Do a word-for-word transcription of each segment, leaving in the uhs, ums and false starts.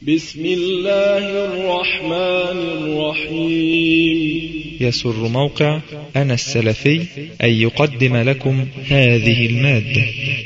بسم الله الرحمن الرحيم. يسر موقع أنا السلفي أن يقدم لكم هذه المادة.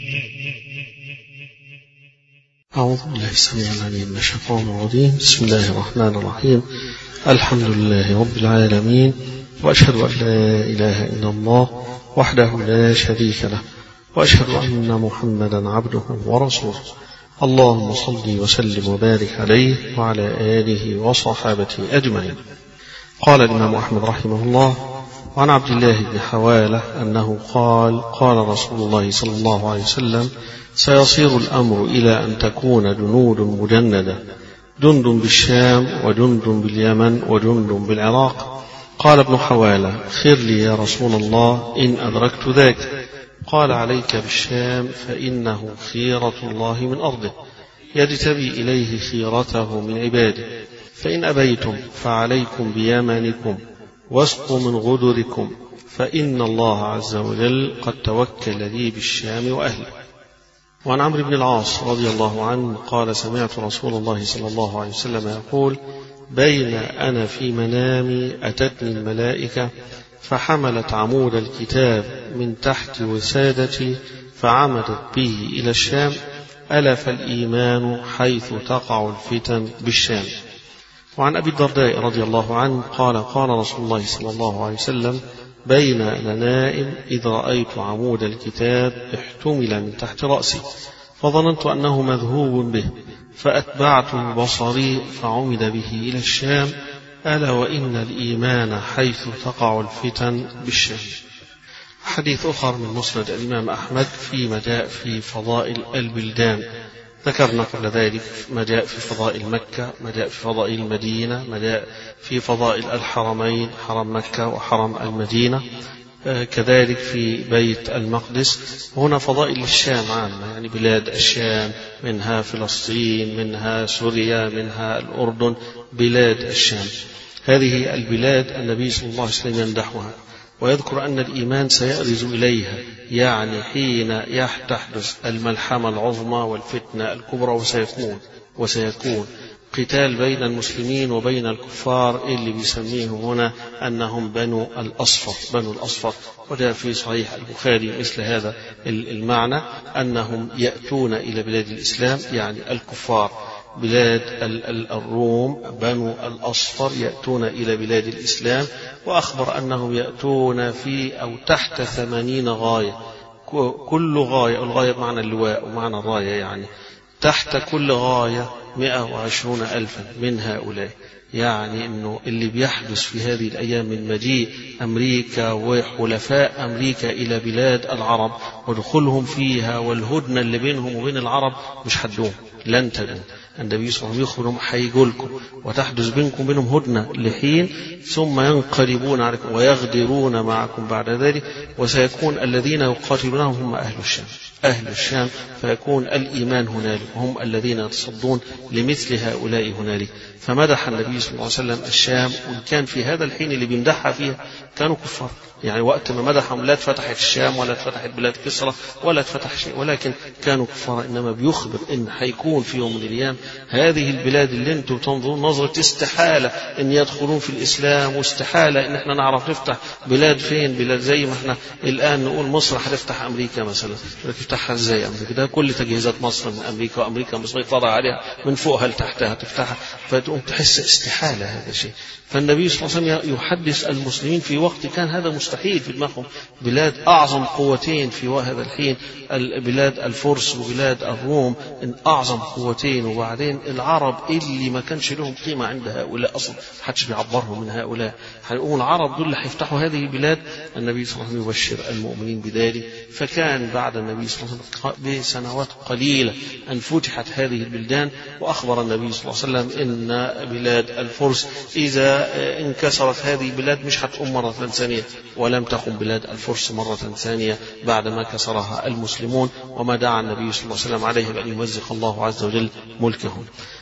أعوذ بالله السميع العليم من الشيطان الرجيم. بسم الله الرحمن الرحيم. الحمد لله رب العالمين، وأشهد أن لا إله إلا الله وحده لا شريك له، وأشهد أن محمدا عبده ورسوله. اللهم صل وسلم وبارك عليه وعلى آله وصحابته أجمعين. قال الإمام أحمد رحمه الله: وعن عبد الله بن حوالة أنه قال: قال رسول الله صلى الله عليه وسلم: سيصير الأمر إلى أن تكون جنود مجندة، جند بالشام وجند باليمن وجند بالعراق. قال ابن حوالة: خير لي يا رسول الله إن أدركت ذاك. قال: عليك بالشام فإنه خيرة الله من أرضه، يجتبي إليه خيرته من عباده، فإن أبيتم فعليكم بيمنكم واسقوا من غدركم، فإن الله عز وجل قد توكل لي بالشام وأهله. وعن عمرو بن العاص رضي الله عنه قال: سمعت رسول الله صلى الله عليه وسلم يقول: بين أنا في منامي أتتني الملائكة فحملت عمود الكتاب من تحت وسادتي فعمدت به إلى الشام، ألا فالإيمان حيث تقع الفتن بالشام. وعن أبي الدرداء رضي الله عنه قال: قال رسول الله صلى الله عليه وسلم: بين أنا نائم إذ رأيت عمود الكتاب احتمل من تحت رأسي، فظننت أنه مذهوب به، فأتبعت بصري فعمد به إلى الشام، ألا وإن الإيمان حيث تقع الفتن بالشام. حديث آخر من مسند الإمام أحمد فيما جاء في فضائل البلدان. ذكرنا قبل ذلك ما جاء في فضائل مكة، ما جاء في فضائل المدينة، ما جاء في فضائل الحرمين، حرم مكة وحرم المدينة، كذلك في بيت المقدس. هنا فضائل الشام عامة، يعني بلاد الشام، منها فلسطين، منها سوريا، منها الأردن، بلاد الشام. هذه البلاد النبي صلى الله عليه وسلم يمدحها ويذكر أن الإيمان سيأرز إليها، يعني حين تحدث الملحمة العظمى والفتنة الكبرى، وسيكون وسيكون قتال بين المسلمين وبين الكفار اللي بيسميه هنا أنهم بنو الأصفر. بنو الأصفر وجاء في صحيح البخاري مثل هذا المعنى، أنهم يأتون إلى بلاد الإسلام، يعني الكفار بلاد الروم بنو الأصفر يأتون إلى بلاد الإسلام. وأخبر أنهم يأتون في أو تحت ثمانين غاية، كل غاية، الغاية بمعنى اللواء ومعنى الراية، يعني تحت كل غاية مئة وعشرون ألفا من هؤلاء. يعني أنه اللي بيحدث في هذه الأيام من مجيء أمريكا وحلفاء أمريكا إلى بلاد العرب ودخولهم فيها والهدنة اللي بينهم وبين العرب مش حدهم، لن تدوم. النبي صلى الله عليه وسلم يخبرهم: حيجولكم وتحدث بينكم بينهم هدنة لحين، ثم ينقلبون عليكم ويغدرون معكم بعد ذلك، وسيكون الذين يقاتلونهم هم أهل الشام. أهل الشام فيكون الإيمان هنالك، هم الذين يتصدون لمثل هؤلاء هنالك. فمدح النبي صلى الله عليه وسلم الشام، وإن كان في هذا الحين اللي بيمدحها فيها كانوا كفار، يعني وقت ما مدحهم لا اتفتحت الشام ولا اتفتحت بلاد كسرى ولا اتفتح شيء، ولكن كانوا كفار. إنما بيخبر إن حيكون في يوم من الأيام هذه البلاد اللي انتم تنظرون نظرة استحالة إن يدخلون في الإسلام، واستحالة إن احنا نعرف نفتح بلاد فين، بلاد زي ما احنا الآن نقول مصر هتفتح أمريكا مثلا، تفتحها ازاي أمريكا؟ ده كل تجهيزات مصر من أمريكا، وأمريكا مسيطرة عليها من فوقها لتحتها، تفتحها فتقوم تحس استحالة هذا شيء. فالنبي صلى الله عليه وسلم يحدث المسلمين في وقت كان هذا مستحيل في دماغهم، بلاد أعظم قوتين في هذا الحين، بلاد الفرس وبلاد الروم، إن أعظم قوتين، وبعدين العرب اللي ما كانش لهم قيمة عند هؤلاء أصلا، محدش بيعبرهم من هؤلاء. هنقول العرب دول اللي هيفتحوا هذه البلاد. النبي صلى الله عليه وسلم يبشر المؤمنين بذلك. فكان بعد النبي صلى الله عليه وسلم بسنوات قليلة أن فتحت هذه البلدان. وأخبر النبي صلى الله عليه وسلم إن بلاد الفرس إذا انكسرت هذه البلاد مش هتقوم مرة ثانية، ولم تقم بلاد الفرس مرة ثانية بعدما كسرها المسلمون، وما دعا النبي صلى الله عليه وسلم عليه بأن يمزق الله عز وجل ملكهم.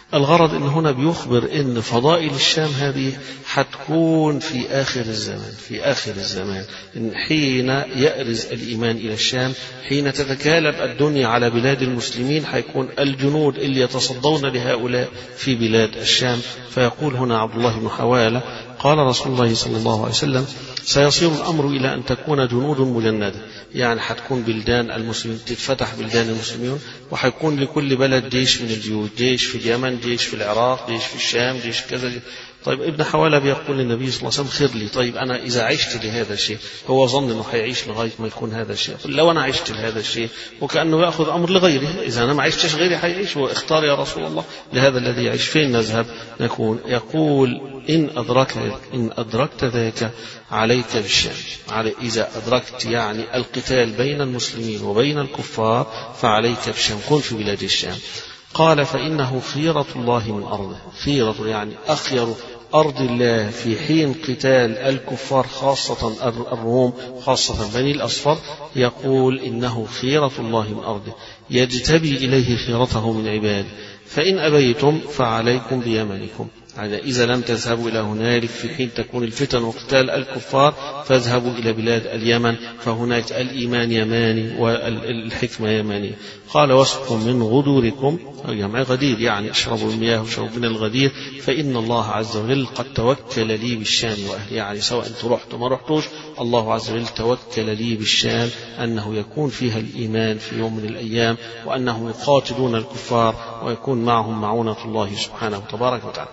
الغرض ان هنا بيخبر ان فضائل الشام هذه حتكون في اخر الزمان، في اخر الزمان إن حين يأرز الايمان الى الشام، حين تتكالب الدنيا على بلاد المسلمين، حيكون الجنود اللي يتصدون لهؤلاء في بلاد الشام. فيقول هنا عبد الله بن حوالة قال رسول الله صلى الله عليه وسلم: سيصير الأمر إلى أن تكون جنود مجندة، يعني حتكون بلدان المسلمين، تتفتح بلدان المسلمين، وحيكون لكل بلد جيش من الجيوش، جيش في اليمن، جيش في العراق، جيش في الشام، جيش كذا. طيب ابن حوالة بيقول للنبي صلى الله عليه وسلم: خير لي، طيب أنا إذا عشت لهذا الشيء، هو ظن أنه حيعيش لغاية ما يكون هذا الشيء، لو أنا عشت لهذا الشيء، وكأنه يأخذ أمر لغيره، إذا أنا ما عشتش غيري حيعيش، واختار يا رسول الله لهذا الذي يعيش، فين نذهب نكون؟ يقول: إن أدركت إن أدركت ذاك عليك بالشام، على إذا أدركت يعني القتال بين المسلمين وبين الكفار فعليك بالشام، كن في بلاد الشام. قال: فإنه خيرة الله من أرضه، خيرة يعني أخير أرض الله في حين قتال الكفار، خاصة الروم، خاصة بني الأصفر. يقول: إنه خيرة الله من أرضه يجتبي إليه خيرته من عباده، فإن أبيتم فعليكم بيمنكم، يعني إذا لم تذهبوا إلى هنالك في حين تكون الفتن وقتال الكفار، فاذهبوا إلى بلاد اليمن، فهناك الإيمان يماني والحكمة يمانية. قال: واسقوا من غدوركم، جمع غدير يعني اشربوا المياه وشربوا من الغدير، فإن الله عز وجل قد توكل لي بالشام وأهلي، يعني سواء أنتم رحتوا ما رحتوش، الله عز وجل توكل لي بالشام أنه يكون فيها الإيمان في يوم من الأيام، وأنهم يقاتلون الكفار ويكون معهم معونة الله سبحانه وتبارك وتعالى.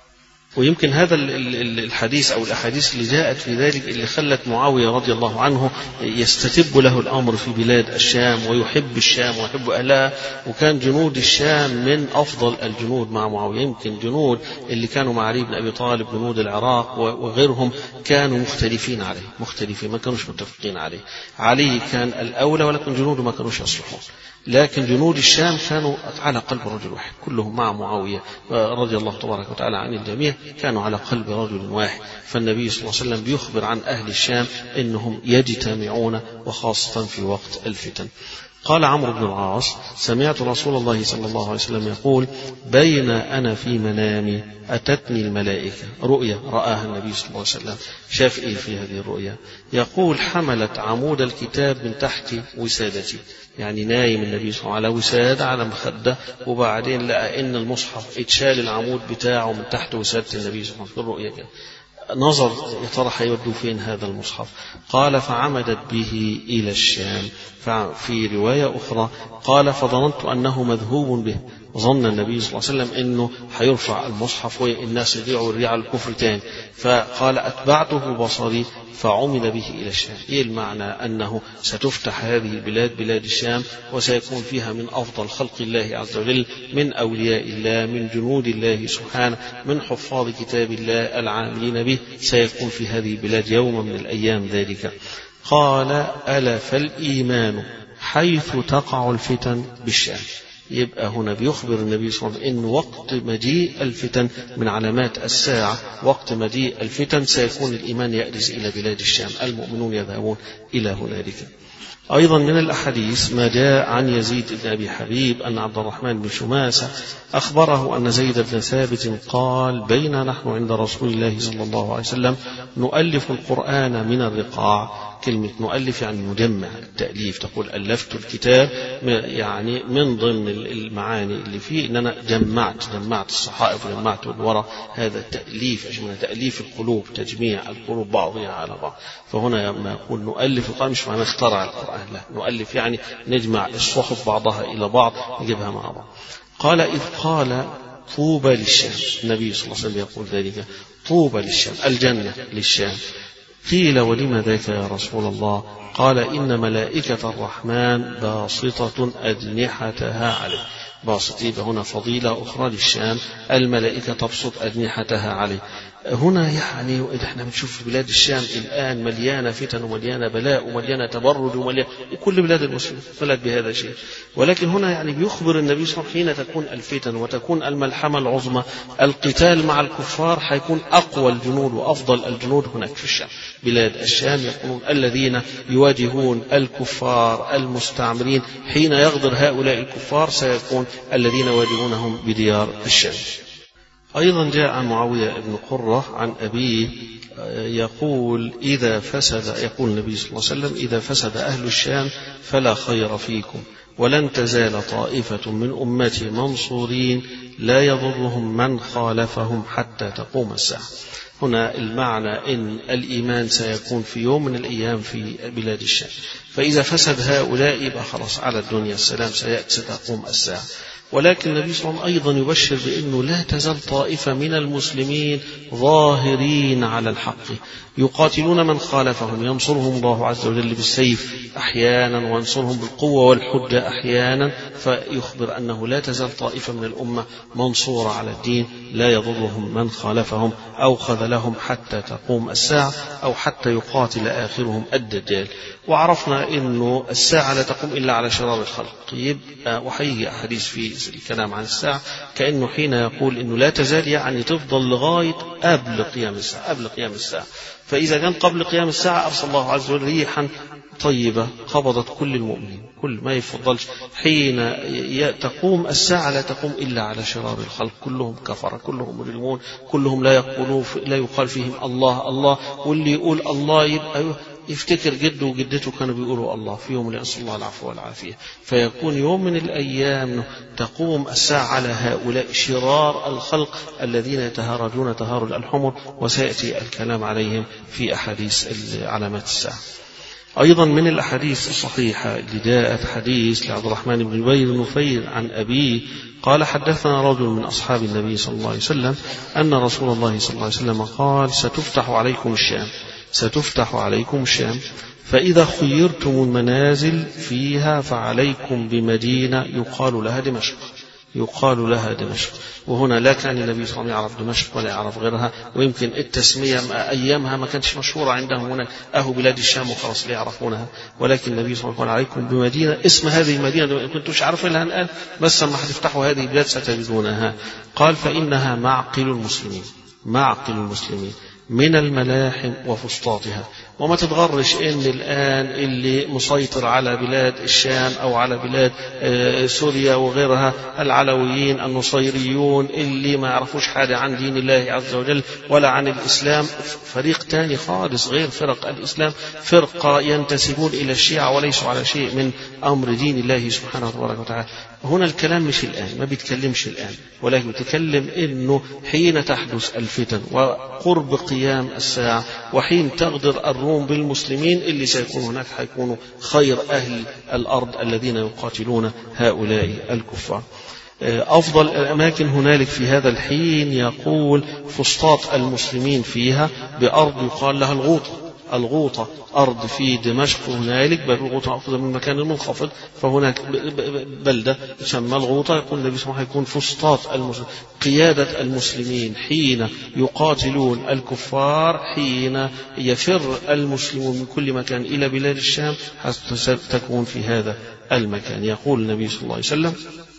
ويمكن هذا الحديث أو الأحاديث اللي جاءت في ذلك اللي خلت معاوية رضي الله عنه يستتب له الأمر في بلاد الشام، ويحب الشام ويحب أهلها، وكان جنود الشام من أفضل الجنود مع معاوية. يمكن جنود اللي كانوا مع علي بن أبي طالب، جنود العراق وغيرهم، كانوا مختلفين عليه، مختلفين ما كانوش متفقين عليه. علي كان الأولى، ولكن جنوده ما كانوش يصلحون، لكن جنود الشام كانوا على قلب رجل واحد، كلهم مع معاوية رضي الله تبارك وتعالى عن الجميع، كانوا على قلب رجل واحد. فالنبي صلى الله عليه وسلم بيخبر عن أهل الشام إنهم يجتمعون، وخاصة في وقت الفتن. قال عمرو بن العاص: سمعت رسول الله صلى الله عليه وسلم يقول: بين أنا في منامي أتتني الملائكة، رؤيا رآها النبي صلى الله عليه وسلم. شاف إيه في هذه الرؤيا؟ يقول: حملت عمود الكتاب من تحت وسادتي، يعني نايم النبي صلى الله عليه وسلم على وسادة، على مخدة، وبعدين لقى إن المصحف اتشال العمود بتاعه من تحت وسادة النبي صلى الله عليه وسلم. الرؤيا كده نظر يا ترى هيودوا فين هذا المصحف. قال: فعمدت به إلى الشام. في رواية أخرى قال: فظننت أنه مذهوب به، ظن النبي صلى الله عليه وسلم أنه حيرفع المصحف والناس يضيعوا الريع الكفر تاني. فقال: أتبعته بصري فعمد به إلى الشام. إيه المعنى؟ أنه ستفتح هذه البلاد، بلاد الشام، وسيكون فيها من أفضل خلق الله عز وجل، من أولياء الله، من جنود الله سبحانه، من حفاظ كتاب الله العاملين به، سيكون في هذه البلاد يوم من الأيام ذلك. قال: ألا فالإيمان حيث تقع الفتن بالشام. يبقى هنا بيخبر النبي صلى الله عليه وسلم إن وقت مجيء الفتن من علامات الساعة، وقت مجيء الفتن سيكون الإيمان يأرز إلى بلاد الشام، المؤمنون يذهبون إلى هنالك. أيضا من الأحاديث ما جاء عن يزيد بن أبي حبيب أن عبد الرحمن بن شماسة أخبره أن زيد بن ثابت قال: بين نحن عند رسول الله صلى الله عليه وسلم نؤلف القرآن من الرقاع. كلمة نؤلف يعني نجمع، التأليف، تقول ألفت الكتاب، يعني من ضمن المعاني اللي فيه إن أنا جمعت جمعت الصحائف وجمعت الورى، هذا التأليف، أجمع تأليف القلوب، تجميع القلوب بعضها على بعض. فهنا لما يقول نؤلف القرآن مش معنى اخترع القرآن، لا، نؤلف يعني نجمع الصحف بعضها إلى بعض، نجيبها مع بعض. قال: إذ قال طوبى للشام، النبي صلى الله عليه وسلم يقول ذلك، طوبى للشام، الجنة للشام. قيل: ولم ذاك يا رسول الله؟ قال: إن ملائكة الرحمن باسطة أجنحتها عليه. باسطة هنا فضيلة أخرى للشام، الملائكة تبسط أجنحتها عليه. هنا يعني احنا بنشوف في بلاد الشام الآن مليانة فتن ومليانة بلاء ومليانة تبرج ومليانة، وكل بلاد المسلمين بلد بهذا الشيء، ولكن هنا يعني بيخبر النبي صلى الله عليه وسلم حين تكون الفتن وتكون الملحمة العظمى القتال مع الكفار حيكون أقوى الجنود وأفضل الجنود هناك في الشام. بلاد الشام يقولون الذين يواجهون الكفار المستعمرين حين يغدر هؤلاء الكفار سيكون الذين يواجهونهم بديار الشام. أيضا جاء عن معاوية بن قرة عن أبيه يقول إذا فسد يقول النبي صلى الله عليه وسلم إذا فسد أهل الشام فلا خير فيكم ولن تزال طائفة من أمتي منصورين لا يضرهم من خالفهم حتى تقوم الساعة. هنا المعنى إن الإيمان سيكون في يوم من الأيام في بلاد الشام، فإذا فسد هؤلاء يبقى خلاص على الدنيا السلام سيأتي ستقوم الساعة. ولكن النبي صلى الله عليه وسلم أيضا يبشر بأنه لا تزال طائفة من المسلمين ظاهرين على الحق يقاتلون من خالفهم ينصرهم الله عز وجل بالسيف أحيانا وينصرهم بالقوة والحجة أحيانا، فيخبر أنه لا تزال طائفة من الأمة منصورة على الدين لا يضرهم من خالفهم أو خذلهم حتى تقوم الساعة أو حتى يقاتل آخرهم الدجال. وعرفنا أنه الساعة لا تقوم إلا على شرار الخلق. يبقى وحيجي أحاديث في الكلام عن الساعة كأنه حين يقول أنه لا تزال يعني تفضل لغاية قبل قيام الساعة قبل قيام الساعة. فإذا كان قبل قيام الساعة أرسل الله عز وجل ريحا طيبة قبضت كل المؤمنين كل ما يفضلش. حين تقوم الساعة لا تقوم إلا على شرار الخلق كلهم كفر كلهم مجرمون كلهم لا يقولون لا يقال فيهم الله الله، واللي يقول الله يبقى يفتكر جده وجدته كانوا بيقولوا الله في يوم يسأل الله العفو والعافية. فيكون يوم من الأيام تقوم الساعة على هؤلاء شرار الخلق الذين يتهارجون تهارج الحمر، وسيأتي الكلام عليهم في أحاديث علامات الساعة. أيضا من الأحاديث الصحيحة اللي جاءت حديث لعبد الرحمن بن جبير بن نفير عن أبيه قال حدثنا رجل من أصحاب النبي صلى الله عليه وسلم أن رسول الله صلى الله عليه وسلم قال ستفتح عليكم الشام ستفتح عليكم الشام فإذا خيرتم المنازل فيها فعليكم بمدينة يقال لها دمشق يقال لها دمشق. وهنا لا كان النبي صلى الله عليه وسلم يعرف دمشق ولا يعرف غيرها، ويمكن التسمية أيامها ما كانتش مشهورة عندهم هناك أهو بلاد الشام وخلاص لا يعرفونها، ولكن النبي صلى الله عليه وسلم عليكم بمدينة اسم هذه المدينة ما كنتوش عارفينها الآن بس لما هتفتحوا هذه البلاد ستجدونها. قال فإنها معقل المسلمين معقل المسلمين من الملاحم وفسطاطها. وما تتغرش ان الآن اللي مسيطر على بلاد الشام او على بلاد سوريا وغيرها العلويين النصيريون اللي ما يعرفوش حاجة عن دين الله عز وجل ولا عن الإسلام، فريق تاني خالص غير فرق الإسلام، فرقة ينتسبون إلى الشيعة وليسوا على شيء من أمر دين الله سبحانه وتبارك وتعالى. هنا الكلام مش الآن ما بيتكلمش الآن، ولكن بيتكلم إنه حين تحدث الفتن وقرب قيام الساعة وحين تغدر الروم بالمسلمين اللي سيكون هناك حيكونوا خير أهل الأرض الذين يقاتلون هؤلاء الكفار. أفضل الأماكن هنالك في هذا الحين يقول فسطاط المسلمين فيها بأرض يقال لها الغوطة الغوطة أرض في دمشق هنالك، بل الغوطة أخذ من مكان المنخفض فهناك بلدة تسمى الغوطة. يقول النبي صلى الله عليه وسلم يكون فسطاط المسلمين قيادة المسلمين حين يقاتلون الكفار حين يفر المسلمون من كل مكان إلى بلاد الشام حتى تكون في هذا المكان. يقول النبي صلى الله عليه وسلم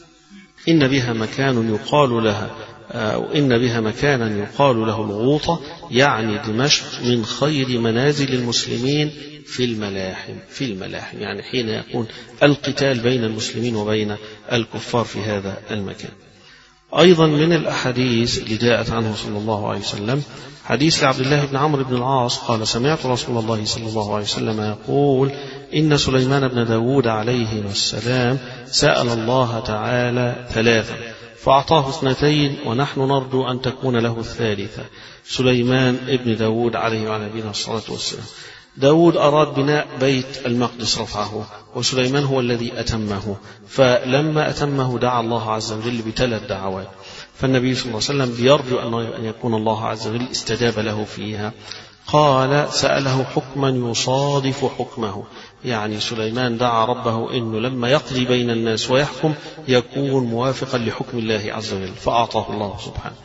إن بها مكان يقال لها أو إن بها مكانا يقال له الغوطة يعني دمشق من خير منازل المسلمين في الملاحم في الملاحم يعني حين يكون القتال بين المسلمين وبين الكفار في هذا المكان. أيضا من الأحاديث اللي جاءت عنه صلى الله عليه وسلم حديث لعبد الله بن عمرو بن العاص قال سمعت رسول الله صلى الله عليه وسلم يقول إن سليمان بن داود عليه السلام سأل الله تعالى ثلاثا فأعطاه اثنتين ونحن نرجو أن تكون له الثالثة. سليمان ابن داود عليه وعلى نبينا الصلاة والسلام. داود أراد بناء بيت المقدس رفعه وسليمان هو الذي أتمه، فلما أتمه دعا الله عز وجل بثلاث دعوات، فالنبي صلى الله عليه وسلم بيرجو أن يكون الله عز وجل استجاب له فيها. قال سأله حكما يصادف حكمه، يعني سليمان دعا ربه إنه لما يقضي بين الناس ويحكم يكون موافقا لحكم الله عز وجل فأعطاه الله سبحانه.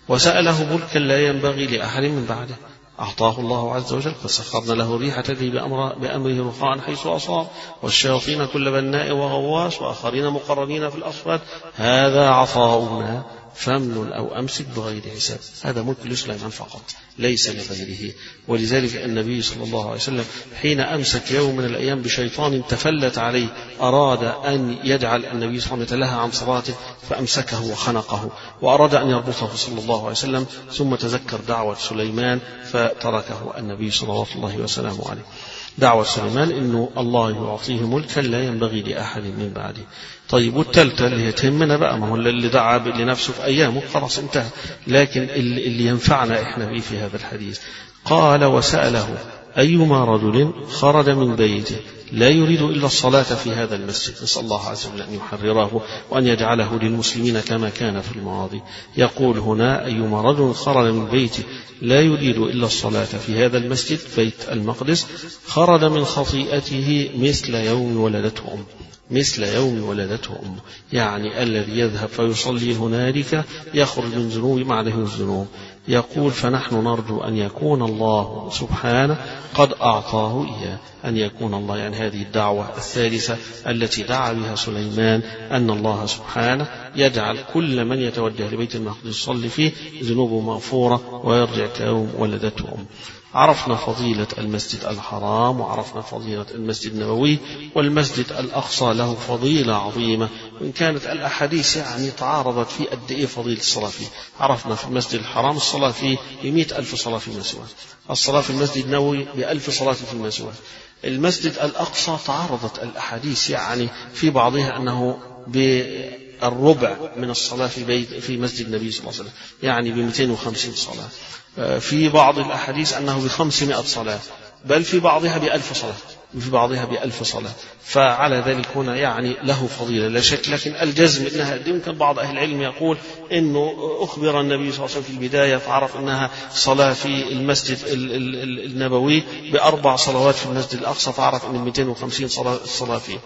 وسأله ملكا لا ينبغي لأحد من بعده، أعطاه الله عز وجل، فسخرنا له الريح تجري بأمره رخاء حيث أصاب، والشياطين كل بناء وغواص، وآخرين مقرنين في الأصفاد، هذا عطاؤنا فامنن أو أمسك بغير حساب. هذا ملك لسليمان فقط ليس لغيره. ولذلك النبي صلى الله عليه وسلم حين أمسك يوم من الأيام بشيطان تفلت عليه أراد أن يجعل النبي صلى الله عليه وسلم يتلهى عن صلاته فأمسكه وخنقه، وأراد أن يربطه صلى الله عليه وسلم، ثم تذكر دعوة سليمان فتركه النبي صلى الله عليه وسلم عليه. دعوة سليمان إنه الله يعطيه ملكا لا ينبغي لأحد من بعده. طيب والثالثة اللي تهمنا بقى، ما هو اللي دعا لنفسه في أيامه خلاص انتهى، لكن اللي ينفعنا إحنا به في هذا الحديث قال وسأله أيما رجل خرج من بيته لا يريد إلا الصلاة في هذا المسجد، نسأل الله عز وجل أن يحرره وأن يجعله للمسلمين كما كان في الماضي. يقول هنا أيما رجل خرج من بيته لا يريد إلا الصلاة في هذا المسجد بيت المقدس خرج من خطيئته مثل يوم ولدته أمه، مثل يوم ولدته أمه، يعني الذي يذهب فيصلي هنالك يخرج من ذنوب ما عليه الذنوب. يقول فنحن نرجو أن يكون الله سبحانه قد أعطاه إياه، أن يكون الله، يعني هذه الدعوة الثالثة التي دعا بها سليمان أن الله سبحانه يجعل كل من يتوجه لبيت المقدس يصلي فيه ذنوبه مغفورة ويرجع كيوم ولدته أمه. عرفنا فضيلة المسجد الحرام، وعرفنا فضيلة المسجد النبوي، والمسجد الأقصى له فضيلة عظيمة، وإن كانت الأحاديث يعني تعارضت في قد إيه فضيلة الصلاة فيه. عرفنا في المسجد الحرام الصلاة فيه بمئة ألف صلاة في المسواه، الصلاة في المسجد النبوي بألف صلاة في المسواه. المسجد الأقصى تعارضت الأحاديث يعني في بعضها أنه بالربع من الصلاة في بيت في مسجد النبي صلى الله عليه وسلم، يعني ب مئتين وخمسين صلاة. في بعض الأحاديث أنه بخمسمائة صلاة، بل في بعضها بألف صلاة، في بعضها بألف صلاة. فعلى ذلك هنا يعني له فضيلة لا شك، لكن الجزم إنها يمكن بعض أهل العلم يقول إنه أخبر النبي صلى الله عليه وسلم في البداية فعرف أنها صلاة في المسجد النبوي بأربع صلوات في المسجد الأقصى، فعرف أن مئتين وخمسين صلاة الصلاة فيه،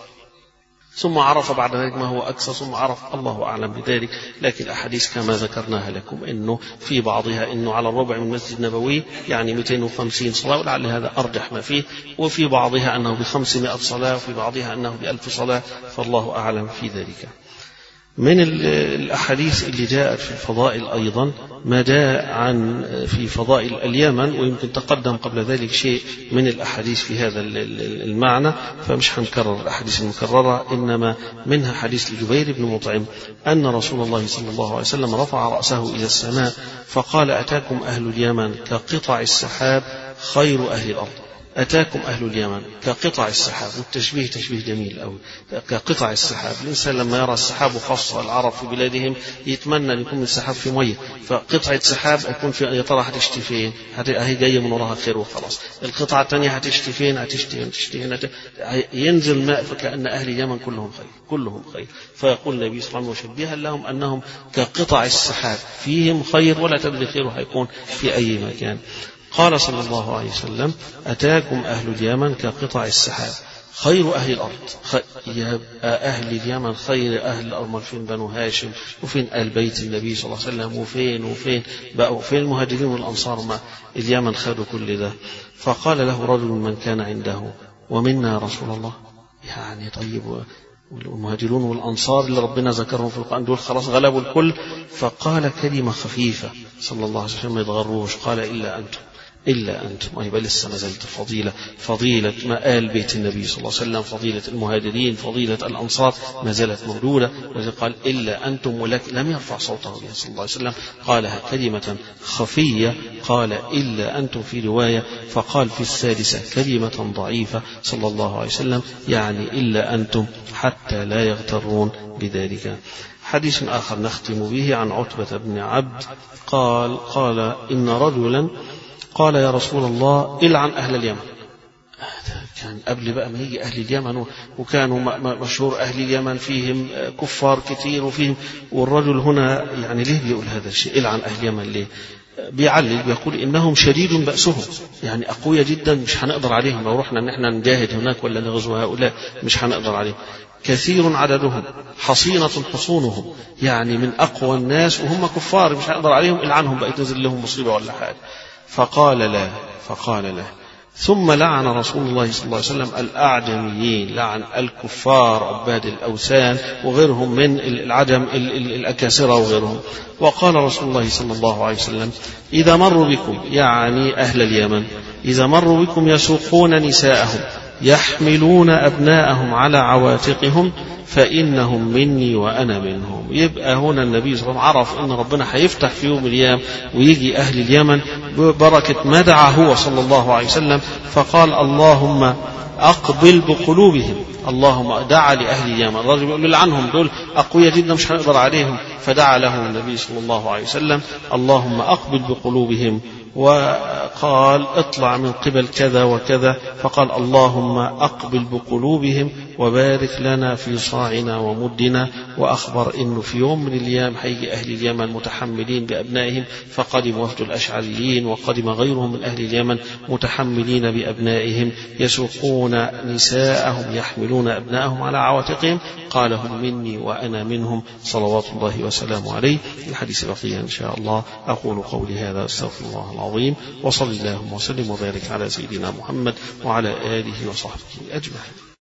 ثم عرف بعد ذلك ما هو أكثر، ثم عرف الله أعلم بذلك. لكن الأحاديث كما ذكرناها لكم إنه في بعضها إنه على الربع من المسجد النبوي يعني مئتين وخمسين صلاة، ولعل هذا أرجح ما فيه، وفي بعضها أنه بخمسمائة صلاة، وفي بعضها أنه بألف صلاة، فالله أعلم في ذلك. من الأحاديث اللي جاءت في الفضائل أيضا ما جاء عن في فضائل اليمن، ويمكن تقدم قبل ذلك شيء من الأحاديث في هذا المعنى، فمش هنكرر الأحاديث المكررة، إنما منها حديث لجبير بن مطعم أن رسول الله صلى الله عليه وسلم رفع رأسه إلى السماء فقال أتاكم أهل اليمن كقطع السحاب خير أهل الأرض. أتاكم أهل اليمن كقطع السحاب، والتشبيه تشبيه جميل أوي، كقطع السحاب. الإنسان لما يرى السحاب، وخاصة العرب في بلادهم يتمنى أن يكون السحاب في مية، فقطعة سحاب يكون في يا ترى هتشتي فين، هي جاية من وراها خير وخلاص. القطعة الثانية هتشتي فين، هتشتي هتشتي هنا، ينزل ماء، فكأن أهل اليمن كلهم خير، كلهم خير. فيقول النبي صلى الله عليه وسلم مشبها لهم أنهم كقطع السحاب فيهم خير، ولا تدري خيره هيكون في أي مكان. قال صلى الله عليه وسلم أتاكم أهل اليمن كقطع السحاب خير أهل الأرض. يا أهل اليمن خير أهل الأرض، فين بنو هاشم، وفين آل بيت النبي صلى الله عليه وسلم، وفين وفين بقوا فين المهاجرين والأنصار، ما اليمن خير كل ده. فقال له رجل من كان عنده ومنا رسول الله، يعني طيب والمهاجرون والأنصار اللي ربنا ذكرهم في القرآن دول خلاص غلبوا الكل. فقال كلمة خفيفة صلى الله عليه وسلم ما يتغروش، قال إلا أنتم، إلا أنتم. أي بل لسه ما زالت الفضيلة، فضيلة ما آل بيت النبي صلى الله عليه وسلم، فضيلة المهاجرين، فضيلة الأنصار ما زالت موجودة. قال إلا أنتم، ولكن لم يرفع صوته صلى الله عليه وسلم، قالها كلمة خفية، قال إلا أنتم في رواية. فقال في الثالثة كلمة ضعيفة صلى الله عليه وسلم، يعني إلا أنتم، حتى لا يغترون بذلك. حديث آخر نختم به عن عتبة بن عبد قال قال إن رجلا قال يا رسول الله إلعن أهل اليمن. كان قبل بقى ما يجي أهل اليمن، وكانوا مشهور أهل اليمن فيهم كفار كتير وفيهم، والرجل هنا يعني ليه بيقول هذا الشيء إلعن أهل اليمن ليه؟ بيعلل بيقول إنهم شديد بأسهم، يعني أقوياء جدا، مش هنقدر عليهم، لو رحنا إن احنا نجاهد هناك ولا نغزو هؤلاء مش هنقدر عليهم. كثير عددهم حصينة حصونهم، يعني من أقوى الناس وهم كفار مش هنقدر عليهم إلا عنهم بقى تنزل لهم مصيبة ولا حاجة. فقال لا فقال لا ثم لعن رسول الله صلى الله عليه وسلم الأعجميين، لعن الكفار عباد الأوثان وغيرهم من العجم الأكاسرة وغيرهم. وقال رسول الله صلى الله عليه وسلم إذا مروا بكم، يعني أهل اليمن، إذا مروا بكم يسوقون نساءهم يحملون أبناءهم على عواتقهم فإنهم مني وأنا منهم. يبقى هنا النبي صلى الله عليه وسلم عرف أن ربنا هيفتح في يوم الأيام ويجي أهل اليمن ببركة ما دعا هو صلى الله عليه وسلم، فقال اللهم أقبل بقلوبهم. اللهم دعا لأهل اليمن، الرجل يقول عنهم دول أقوياء جدا مش هنقدر عليهم، فدعا لهم النبي صلى الله عليه وسلم اللهم أقبل بقلوبهم، وقال اطلع من قبل كذا وكذا، فقال اللهم أقبل بقلوبهم وبارك لنا في صاعنا ومدنا. وأخبر إنه في يوم من الأيام هيجي أهل اليمن متحملين بأبنائهم، فقدم وفد الأشعريين وقدم غيرهم من أهل اليمن متحملين بأبنائهم يسوقون نساءهم يحملون أبنائهم على عواتقهم، قال هم مني وأنا منهم صلوات الله وسلامه عليه. الحديث بقية إن شاء الله. أقول قولي هذا أستغفر الله العظيم، وصلى اللهم وسلم وبارك على سيدنا محمد وعلى آله وصحبه أجمعين.